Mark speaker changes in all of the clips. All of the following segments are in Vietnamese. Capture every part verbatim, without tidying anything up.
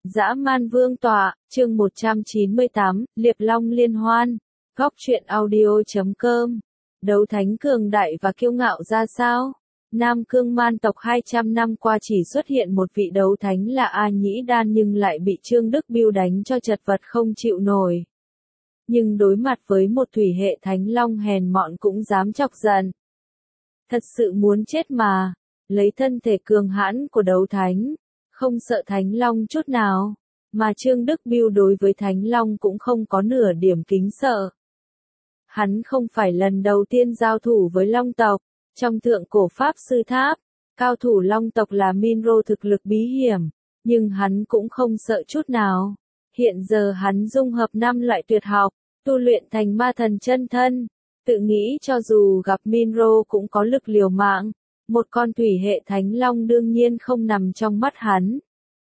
Speaker 1: Dã man vương tọa, chương một trăm chín mươi tám, Liệp Long liên hoan. Góc truyện audio chấm com. Đấu thánh cường đại và kiêu ngạo ra sao? Nam Cương Man tộc hai trăm năm qua chỉ xuất hiện một vị đấu thánh là A Nhĩ Đan nhưng lại bị Trương Đức Bưu đánh cho chật vật không chịu nổi. Nhưng đối mặt với một thủy hệ thánh long hèn mọn cũng dám chọc giận. Thật sự muốn chết mà, lấy thân thể cường hãn của đấu thánh, không sợ thánh long chút nào, mà Trương Đức Bưu đối với thánh long cũng không có nửa điểm kính sợ. Hắn không phải lần đầu tiên giao thủ với long tộc, trong thượng cổ Pháp Sư Tháp, cao thủ long tộc là Minro thực lực bí hiểm, nhưng hắn cũng không sợ chút nào. Hiện giờ hắn dung hợp năm loại tuyệt học, tu luyện thành ma thần chân thân, tự nghĩ cho dù gặp Minro cũng có lực liều mạng. Một con thủy hệ thánh long đương nhiên không nằm trong mắt hắn.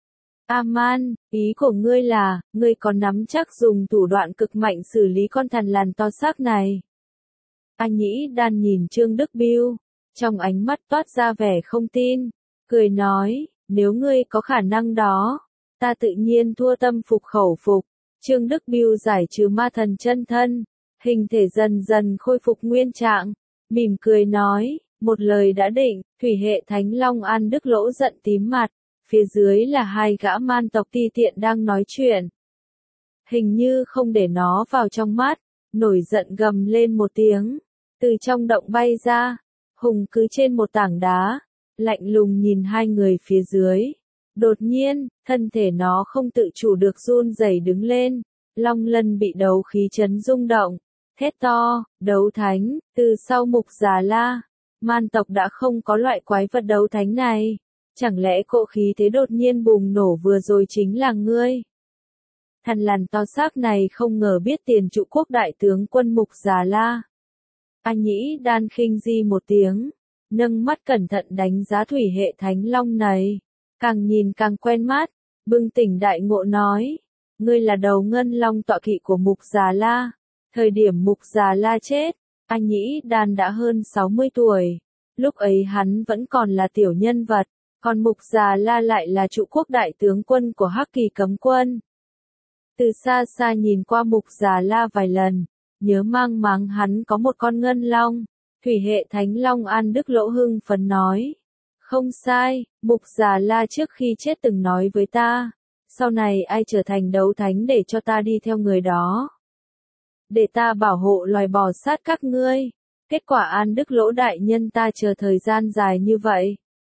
Speaker 1: A-man, ý của ngươi là, ngươi có nắm chắc dùng thủ đoạn cực mạnh xử lý con thằn lằn to xác này. A Nhĩ Đan nhìn Trương Đức Bưu, trong ánh mắt toát ra vẻ không tin, cười nói, nếu ngươi có khả năng đó, ta tự nhiên thua tâm phục khẩu phục. Trương Đức Bưu giải trừ ma thần chân thân, hình thể dần dần khôi phục nguyên trạng, mỉm cười nói. Một lời đã định, thủy hệ thánh long An Đức Lỗ giận tím mặt, phía dưới là hai gã man tộc ti tiện đang nói chuyện. Hình như không để nó vào trong mắt, nổi giận gầm lên một tiếng, từ trong động bay ra, hùng cứ trên một tảng đá, lạnh lùng nhìn hai người phía dưới. Đột nhiên, thân thể nó không tự chủ được run rẩy đứng lên, long lân bị đấu khí chấn rung động, thét to, đấu thánh, từ sau Mục Già La. Man tộc đã không có loại quái vật đấu thánh này, chẳng lẽ cỗ khí thế đột nhiên bùng nổ vừa rồi chính là ngươi? Thằn lằn to xác này không ngờ biết tiền trụ quốc đại tướng quân Mục Già La. A Nhĩ Đan khinh di một tiếng, nâng mắt cẩn thận đánh giá thủy hệ thánh long này, càng nhìn càng quen mắt, bừng tỉnh đại ngộ nói, ngươi là đầu ngân long tọa kỵ của Mục Già La. Thời điểm Mục Già La chết, A Nhĩ Đan đã hơn sáu mươi tuổi, lúc ấy hắn vẫn còn là tiểu nhân vật, còn Mục Già La lại là trụ quốc đại tướng quân của Hắc Kỳ cấm quân. Từ xa xa nhìn qua Mục Già La vài lần, nhớ mang máng hắn có một con ngân long, thủy hệ thánh long An Đức Lỗ hưng phấn nói. Không sai, Mục Già La trước khi chết từng nói với ta, sau này ai trở thành đấu thánh để cho ta đi theo người đó. Để ta bảo hộ loài bò sát các ngươi. Kết quả An Đức Lỗ đại nhân ta chờ thời gian dài như vậy.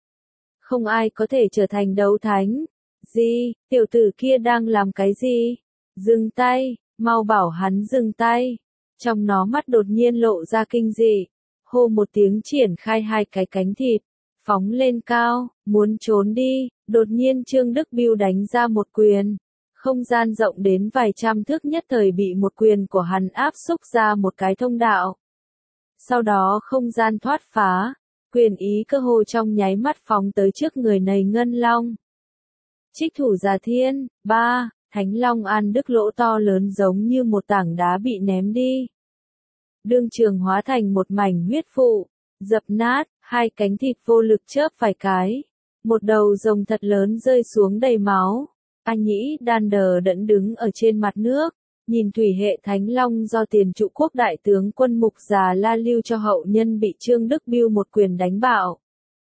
Speaker 1: Không ai có thể trở thành đấu thánh. Gì, tiểu tử kia đang làm cái gì? Dừng tay, mau bảo hắn dừng tay. Trong nó mắt đột nhiên lộ ra kinh dị. Hô một tiếng triển khai hai cái cánh thịt. Phóng lên cao, muốn trốn đi. Đột nhiên Trương Đức Bưu đánh ra một quyền. Không gian rộng đến vài trăm thước nhất thời bị một quyền của hắn áp xúc ra một cái thông đạo. Sau đó không gian thoát phá, quyền ý cơ hồ trong nháy mắt phóng tới trước người này ngân long. Trích thủ Già Thiên, ba, thánh long An Đức Lỗ to lớn giống như một tảng đá bị ném đi. Đương trường hóa thành một mảnh huyết vụ, dập nát, hai cánh thịt vô lực chớp vài cái. Một đầu rồng thật lớn rơi xuống đầy máu. A Nhĩ Đan đờ đẫn đứng ở trên mặt nước, nhìn thủy hệ thánh long do tiền trụ quốc đại tướng quân Mục Già La lưu cho hậu nhân bị Trương Đức Bưu một quyền đánh bạo.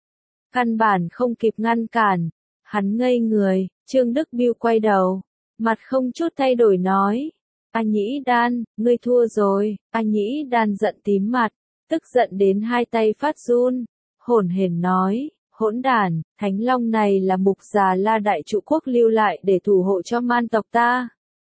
Speaker 1: Căn bản không kịp ngăn cản, hắn ngây người, Trương Đức Bưu quay đầu, mặt không chút thay đổi nói, A Nhĩ Đan, ngươi thua rồi. A Nhĩ Đan giận tím mặt, tức giận đến hai tay phát run, hổn hển nói. Hỗn đản, thánh long này là Mục Già La đại trụ quốc lưu lại để thủ hộ cho man tộc ta.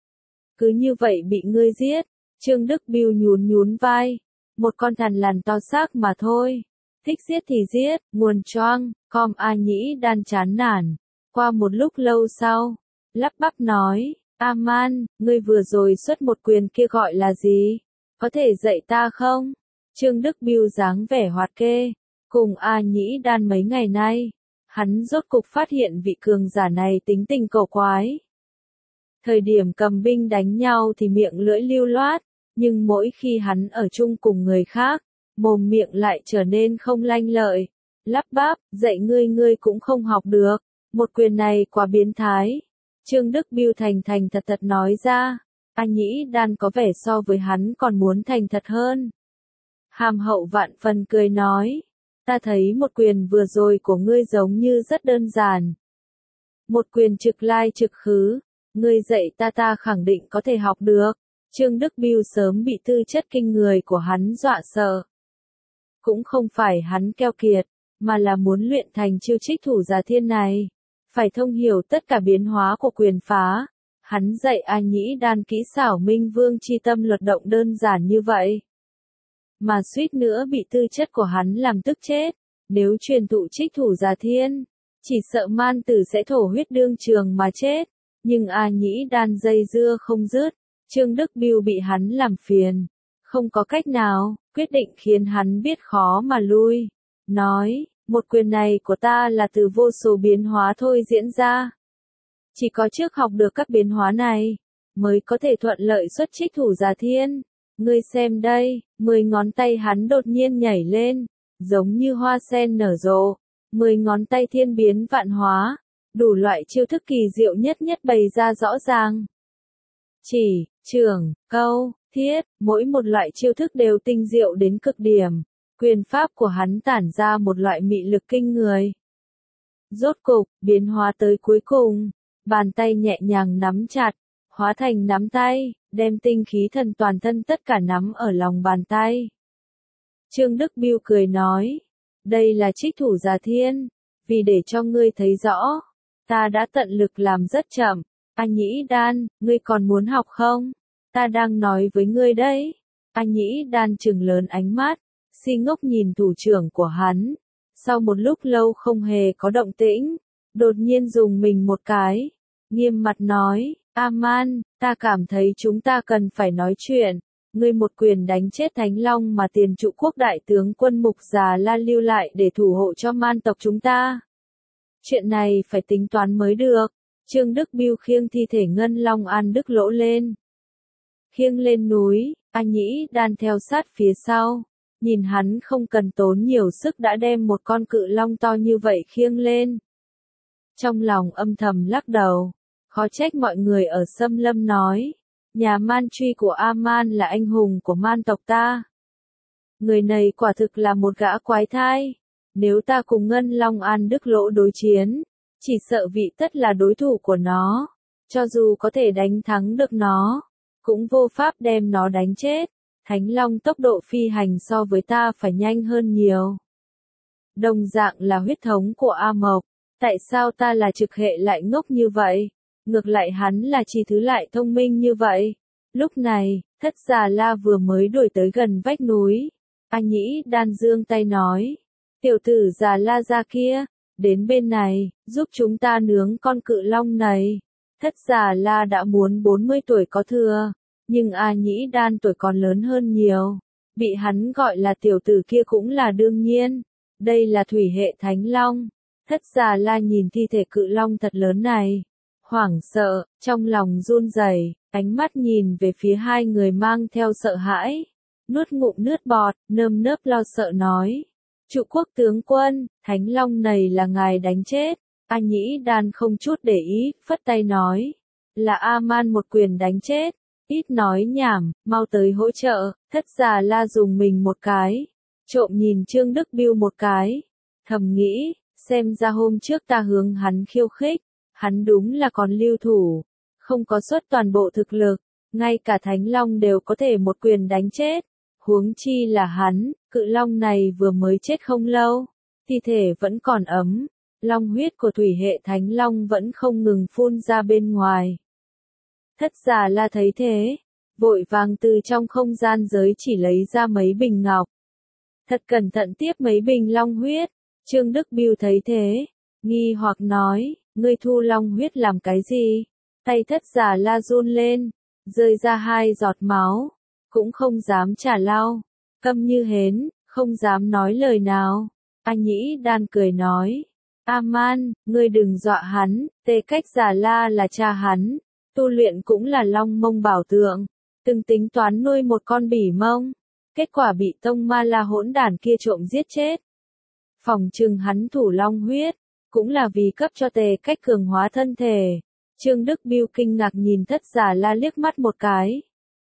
Speaker 1: Cứ như vậy bị ngươi giết. Trương Đức Bưu nhún nhún vai. Một con thằn lằn to xác mà thôi. Thích giết thì giết, nguồn choang, com A Nhĩ Đan chán nản. Qua một lúc lâu sau, lắp bắp nói, A-man, ngươi vừa rồi xuất một quyền kia gọi là gì? Có thể dạy ta không? Trương Đức Bưu dáng vẻ hoạt kê. Cùng A Nhĩ Đan mấy ngày nay, hắn rốt cục phát hiện vị cường giả này tính tình cổ quái. Thời điểm cầm binh đánh nhau thì miệng lưỡi lưu loát, nhưng mỗi khi hắn ở chung cùng người khác, mồm miệng lại trở nên không lanh lợi. Lắp bắp, dạy ngươi ngươi cũng không học được, một quyền này quá biến thái. Trương Đức Biêu thành thành thật thật nói ra, A Nhĩ Đan có vẻ so với hắn còn muốn thành thật hơn. Hàm Hậu vạn phần cười nói, ta thấy một quyền vừa rồi của ngươi giống như rất đơn giản. Một quyền trực lai trực khứ, ngươi dạy ta ta khẳng định có thể học được. Trương Đức Biêu sớm bị tư chất kinh người của hắn dọa sợ. Cũng không phải hắn keo kiệt, mà là muốn luyện thành chiêu trích thủ giả thiên này. Phải thông hiểu tất cả biến hóa của quyền phá. Hắn dạy A Nhĩ Đan kỹ xảo Minh Vương chi tâm luật động đơn giản như vậy. Mà suýt nữa bị tư chất của hắn làm tức chết. Nếu truyền thụ trích thủ giả thiên, chỉ sợ man tử sẽ thổ huyết đương trường mà chết. Nhưng A Nhĩ Đan dây dưa không dứt. Trương Đức Biêu bị hắn làm phiền. Không có cách nào, quyết định khiến hắn biết khó mà lui. Nói, một quyền này của ta là từ vô số biến hóa thôi diễn ra. Chỉ có trước học được các biến hóa này, mới có thể thuận lợi xuất trích thủ giả thiên. Ngươi xem đây, mười ngón tay hắn đột nhiên nhảy lên, giống như hoa sen nở rộ. Mười ngón tay thiên biến vạn hóa, đủ loại chiêu thức kỳ diệu nhất nhất bày ra rõ ràng. Chỉ, trường, câu, thiết, mỗi một loại chiêu thức đều tinh diệu đến cực điểm. Quyền pháp của hắn tản ra một loại mị lực kinh người. Rốt cục, biến hóa tới cuối cùng, bàn tay nhẹ nhàng nắm chặt, hóa thành nắm tay, đem tinh khí thần toàn thân tất cả nắm ở lòng bàn tay. Trương Đức Biêu cười nói, đây là trích thủ giả thiên, vì để cho ngươi thấy rõ, ta đã tận lực làm rất chậm. A Nhĩ Đan, ngươi còn muốn học không? Ta đang nói với ngươi đấy. A Nhĩ Đan trừng lớn ánh mắt, si ngốc nhìn thủ trưởng của hắn. Sau một lúc lâu không hề có động tĩnh, đột nhiên dùng mình một cái, nghiêm mặt nói, A-man, ta cảm thấy chúng ta cần phải nói chuyện. Ngươi một quyền đánh chết Thánh Long mà Tiền Trụ Quốc đại tướng quân Mục Già La lưu lại để thủ hộ cho man tộc chúng ta. Chuyện này phải tính toán mới được. Trương Đức Biêu khiêng thi thể Ngân Long An Đức Lỗ lên. Khiêng lên núi, A Nhĩ Đan theo sát phía sau. Nhìn hắn không cần tốn nhiều sức đã đem một con cự long to như vậy khiêng lên. Trong lòng âm thầm lắc đầu, khó trách mọi người ở Xâm Lâm nói, nhà man truy của A-man là anh hùng của man tộc ta. Người này quả thực là một gã quái thai. Nếu ta cùng Ngân Long An Đức Lỗ đối chiến, chỉ sợ vị tất là đối thủ của nó. Cho dù có thể đánh thắng được nó, cũng vô pháp đem nó đánh chết. Thánh Long tốc độ phi hành so với ta phải nhanh hơn nhiều. Đồng dạng là huyết thống của A Mộc, tại sao ta là trực hệ lại ngốc như vậy? Ngược lại hắn là chi thứ lại thông minh như vậy. Lúc này, Thất Già La vừa mới đuổi tới gần vách núi. A Nhĩ Đan giương tay nói, tiểu tử Già La ra kia, đến bên này, giúp chúng ta nướng con cự long này. Thất Già La đã muốn bốn mươi tuổi có thừa, nhưng A Nhĩ Đan tuổi còn lớn hơn nhiều. Bị hắn gọi là tiểu tử kia cũng là đương nhiên. Đây là thủy hệ Thánh Long. Thất Già La nhìn thi thể cự long thật lớn này, hoảng sợ, trong lòng run rẩy, ánh mắt nhìn về phía hai người mang theo sợ hãi. Nuốt ngụm nước bọt, nơm nớp lo sợ nói. Trụ Quốc tướng quân, Thánh Long này là ngài đánh chết. A Nhĩ Đan không chút để ý, phất tay nói. Là A-man một quyền đánh chết. Ít nói nhảm, mau tới hỗ trợ. Thất Già La dùng mình một cái, trộm nhìn Trương Đức Biêu một cái, thầm nghĩ, xem ra hôm trước ta hướng hắn khiêu khích, hắn đúng là còn lưu thủ, không có xuất toàn bộ thực lực, ngay cả Thánh Long đều có thể một quyền đánh chết, huống chi là hắn. Cự long này vừa mới chết không lâu, thi thể vẫn còn ấm, long huyết của thủy hệ Thánh Long vẫn không ngừng phun ra bên ngoài. Thất Già La thấy thế, vội vàng từ trong không gian giới chỉ lấy ra mấy bình ngọc. Thật cẩn thận tiếp mấy bình long huyết. Trương Đức Biêu thấy thế, nghi hoặc nói, ngươi thu long huyết làm cái gì? Tay Thất Già La run lên, rơi ra hai giọt máu, cũng không dám trả lau, câm như hến, không dám nói lời nào. A Nhĩ Đan cười nói, A-man, ngươi đừng dọa hắn, Tê Cách Già La là cha hắn, tu luyện cũng là long mông bảo tượng, từng tính toán nuôi một con bỉ mông, kết quả bị tông ma la hỗn đản kia trộm giết chết. Phòng trừng hắn thủ long huyết, cũng là vì cấp cho Tề Cách cường hóa thân thể, Trương Đức Biêu kinh ngạc nhìn Thất Già La liếc mắt một cái.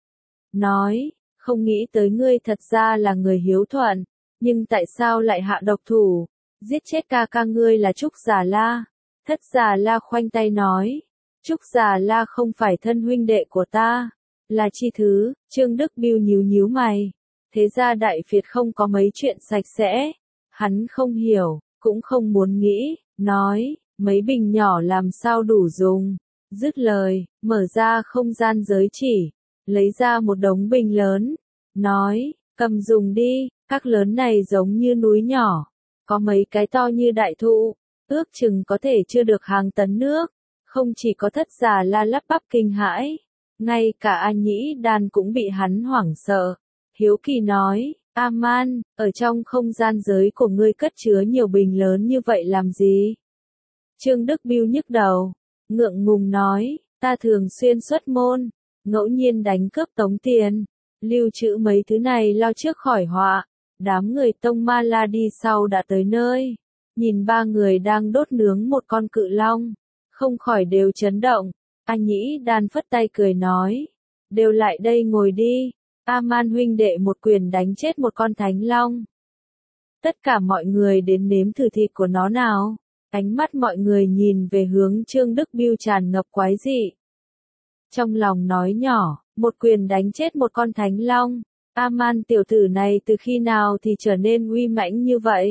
Speaker 1: Nói, không nghĩ tới ngươi thật ra là người hiếu thuận, nhưng tại sao lại hạ độc thủ, giết chết ca ca ngươi là Trúc Già La? Thất Già La khoanh tay nói, Trúc Già La không phải thân huynh đệ của ta, là chi thứ. Trương Đức Biêu nhíu nhíu mày, thế ra Đại Việt không có mấy chuyện sạch sẽ, hắn không hiểu, cũng không muốn nghĩ, nói, mấy bình nhỏ làm sao đủ dùng. Dứt lời, mở ra không gian giới chỉ, lấy ra một đống bình lớn, nói, cầm dùng đi. Các lớn này giống như núi nhỏ, có mấy cái to như đại thụ, ước chừng có thể chưa được hàng tấn nước. Không chỉ có Thất Già La lắp bắp kinh hãi, ngay cả A Nhĩ Đan cũng bị hắn hoảng sợ. Hiếu kỳ nói, A-man, ở trong không gian giới của ngươi cất chứa nhiều bình lớn như vậy làm gì? Trương Đức Biêu nhức đầu, ngượng ngùng nói, ta thường xuyên xuất môn, ngẫu nhiên đánh cướp tống tiền, lưu trữ mấy thứ này lo trước khỏi họa. Đám người Tông Ma La đi sau đã tới nơi, nhìn ba người đang đốt nướng một con cự long, không khỏi đều chấn động. A Nhĩ Đan phất tay cười nói, đều lại đây ngồi đi, A-man huynh đệ một quyền đánh chết một con thánh long. Tất cả mọi người đến nếm thử thịt của nó nào. Ánh mắt mọi người nhìn về hướng Trương Đức Biêu tràn ngập quái dị. Trong lòng nói nhỏ, một quyền đánh chết một con thánh long. A-man tiểu tử này từ khi nào thì trở nên uy mãnh như vậy?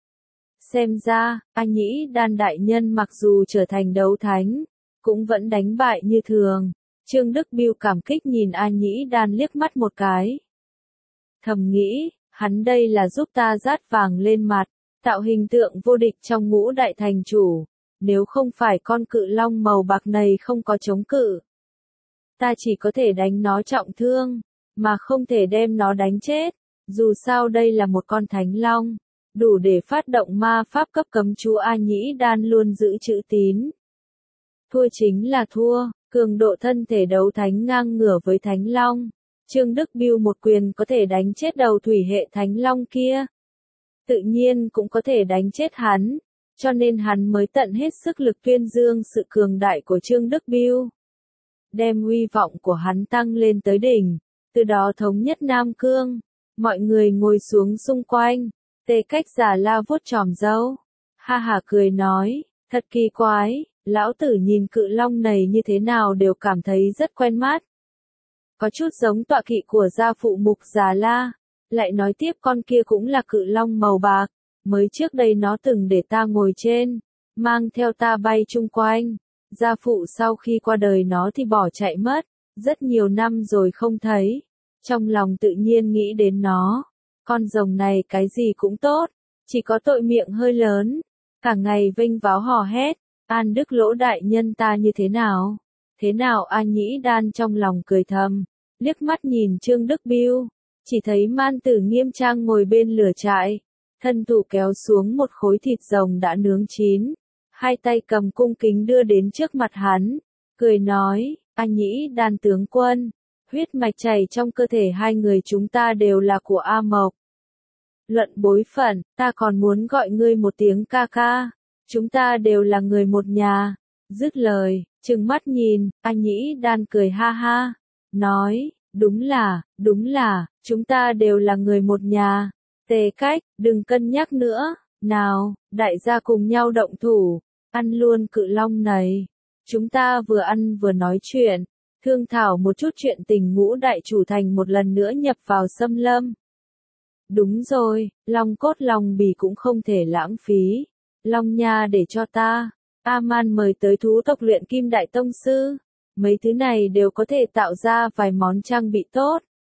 Speaker 1: Xem ra, A Nhĩ Đan đại nhân mặc dù trở thành đấu thánh, cũng vẫn đánh bại như thường. Trương Đức Biêu cảm kích nhìn A Nhĩ Đan liếc mắt một cái. Thầm nghĩ, hắn đây là giúp ta dát vàng lên mặt, tạo hình tượng vô địch trong ngũ đại thành chủ. Nếu không phải con cự long màu bạc này không có chống cự, ta chỉ có thể đánh nó trọng thương, mà không thể đem nó đánh chết. Dù sao đây là một con thánh long, đủ để phát động ma pháp cấp cấm chú. A Nhĩ Đan luôn giữ chữ tín. Thua chính là thua, cường độ thân thể đấu thánh ngang ngửa với thánh long. Trương Đức Biêu một quyền có thể đánh chết đầu thủy hệ thánh long kia, tự nhiên cũng có thể đánh chết hắn, cho nên hắn mới tận hết sức lực tuyên dương sự cường đại của Trương Đức Biêu, đem uy vọng của hắn tăng lên tới đỉnh, từ đó thống nhất Nam Cương. Mọi người ngồi xuống xung quanh, Tề Cách Già La vuốt chòm râu, ha hả cười nói, thật kỳ quái, lão tử nhìn cự long này như thế nào đều cảm thấy rất quen mắt. Có chút giống tọa kỵ của gia phụ Mục Già La. Lại nói tiếp con kia cũng là cự long màu bạc, mới trước đây nó từng để ta ngồi trên, mang theo ta bay chung quanh. Gia phụ sau khi qua đời nó thì bỏ chạy mất, rất nhiều năm rồi không thấy. Trong lòng tự nhiên nghĩ đến nó, con rồng này cái gì cũng tốt, chỉ có tội miệng hơi lớn, cả ngày vênh váo hò hét. An Đức Lỗ đại nhân ta như thế nào? Thế nào? A Nhĩ Đan trong lòng cười thầm, liếc mắt nhìn Trương Đức Biêu, chỉ thấy Man Tử nghiêm trang ngồi bên lửa trại, thân thủ kéo xuống một khối thịt rồng đã nướng chín, hai tay cầm cung kính đưa đến trước mặt hắn, cười nói, A Nhĩ Đan tướng quân, huyết mạch chảy trong cơ thể hai người chúng ta đều là của A Mộc. Luận bối phận, ta còn muốn gọi ngươi một tiếng ca ca, chúng ta đều là người một nhà. Dứt lời, trừng mắt nhìn, A Nhĩ Đan cười ha ha, nói, đúng là, đúng là, chúng ta đều là người một nhà. Tề Cách, đừng cân nhắc nữa, nào, đại gia cùng nhau động thủ, ăn luôn cự long này. Chúng ta vừa ăn vừa nói chuyện, thương thảo một chút chuyện tình ngũ đại chủ thành một lần nữa nhập vào xâm lâm. Đúng rồi, long cốt long bì cũng không thể lãng phí, long nha để cho ta. A-man mời tới thú tộc luyện kim đại tông sư, mấy thứ này đều có thể tạo ra vài món trang bị tốt.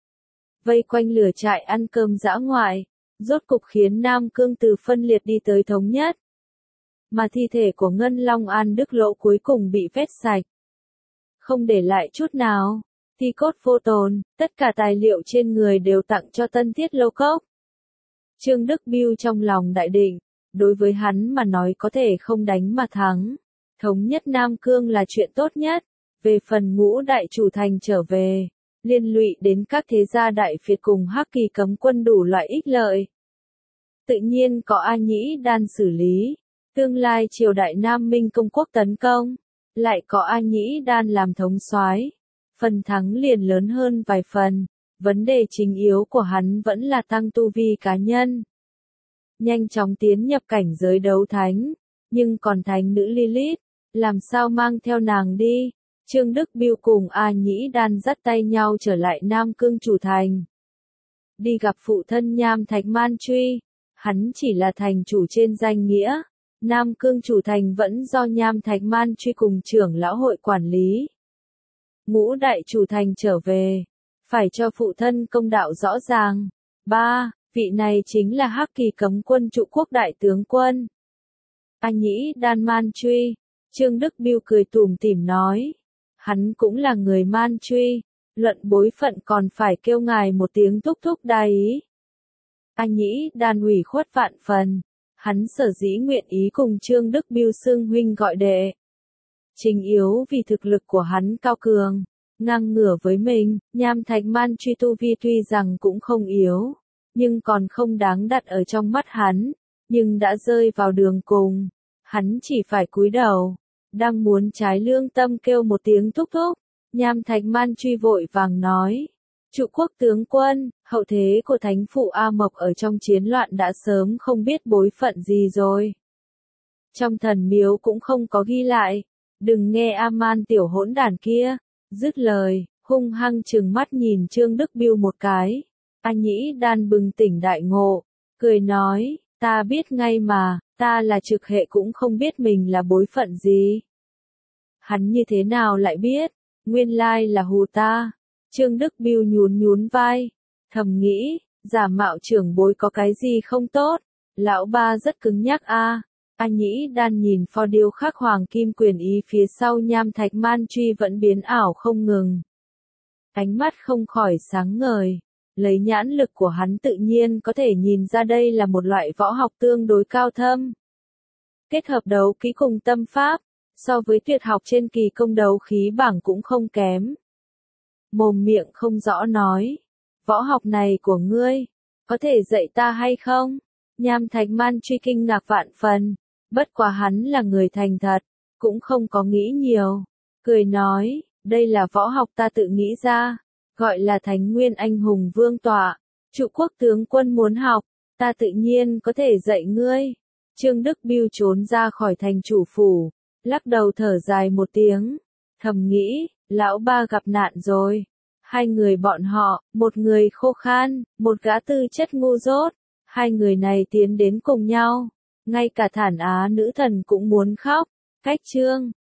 Speaker 1: Vây quanh lửa trại ăn cơm dã ngoại, rốt cục khiến Nam Cương từ phân liệt đi tới thống nhất. Mà thi thể của Ngân Long An Đức Lỗ cuối cùng bị vét sạch, không để lại chút nào, thi cốt vô tồn, tất cả tài liệu trên người đều tặng cho Tân Thiết Lâu Cốc. Trương Đức Biêu trong lòng đại định, đối với hắn mà nói có thể không đánh mà thắng, thống nhất Nam Cương là chuyện tốt nhất. Về phần ngũ đại chủ thành trở về, liên lụy đến các thế gia Đại Việt cùng Hắc Kỳ cấm quân đủ loại ích lợi, tự nhiên có A Nhĩ Đan xử lý. Tương lai triều đại Nam Minh công quốc tấn công, lại có A Nhĩ Đan làm thống soái, phần thắng liền lớn hơn vài phần. Vấn đề chính yếu của hắn vẫn là tăng tu vi cá nhân. Nhanh chóng tiến nhập cảnh giới đấu thánh, nhưng còn thánh nữ Lilith, làm sao mang theo nàng đi? Trương Đức Biêu cùng A Nhĩ Đan dắt tay nhau trở lại Nam Cương chủ thành. Đi gặp phụ thân Nham Thạch Man Truy, hắn chỉ là thành chủ trên danh nghĩa, Nam Cương chủ thành vẫn do Nham Thạch Man Truy cùng trưởng lão hội quản lý. Ngũ đại chủ thành trở về, phải cho phụ thân công đạo rõ ràng. Ba, vị này chính là Hắc Kỳ cấm quân trụ quốc đại tướng quân. A Nhĩ Đan Man Truy, Trương Đức Biêu cười tủm tỉm nói. Hắn cũng là người Man Truy, luận bối phận còn phải kêu ngài một tiếng thúc thúc đa ý. A Nhĩ Đan ủy khuất vạn phần, hắn sở dĩ nguyện ý cùng Trương Đức Biêu xưng huynh gọi đệ. Chính yếu vì thực lực của hắn cao cường, ngang ngửa với mình. Nham Thạch Man Truy tu vi tuy rằng cũng không yếu, nhưng còn không đáng đặt ở trong mắt hắn, nhưng đã rơi vào đường cùng, hắn chỉ phải cúi đầu, đang muốn trái lương tâm kêu một tiếng thúc thúc, Nham Thạch Man Truy vội vàng nói, trụ quốc tướng quân, hậu thế của thánh phụ A Mộc ở trong chiến loạn đã sớm không biết bối phận gì rồi. Trong thần miếu cũng không có ghi lại, đừng nghe A-man tiểu hỗn đản kia. Dứt lời, hung hăng trừng mắt nhìn Trương Đức Biêu một cái. A Nhĩ Đan bừng tỉnh đại ngộ, cười nói, ta biết ngay mà, ta là trực hệ cũng không biết mình là bối phận gì. Hắn như thế nào lại biết, nguyên lai là hù ta. Trương Đức Biêu nhún nhún vai, thầm nghĩ, giả mạo trưởng bối có cái gì không tốt, lão ba rất cứng nhắc a. A Nhĩ Đan nhìn pho điêu khắc hoàng kim quyền ý phía sau Nham Thạch Man Truy vẫn biến ảo không ngừng. Ánh mắt không khỏi sáng ngời, lấy nhãn lực của hắn tự nhiên có thể nhìn ra đây là một loại võ học tương đối cao thâm. Kết hợp đấu kỹ cùng tâm pháp, so với tuyệt học trên kỳ công đấu khí bảng cũng không kém. Mồm miệng không rõ nói, võ học này của ngươi, có thể dạy ta hay không? Nham Thạch Man Truy kinh ngạc vạn phần. Bất quá hắn là người thành thật, cũng không có nghĩ nhiều, cười nói, đây là võ học ta tự nghĩ ra, gọi là Thánh Nguyên Anh Hùng Vương Tọa, trụ quốc tướng quân muốn học, ta tự nhiên có thể dạy ngươi. Trương Đức Biêu trốn ra khỏi thành chủ phủ, lắc đầu thở dài một tiếng, thầm nghĩ, lão ba gặp nạn rồi. Hai người bọn họ, một người khô khan, một gã tư chất ngu dốt, hai người này tiến đến cùng nhau. Ngay cả Thản Á nữ thần cũng muốn khóc. Cách chương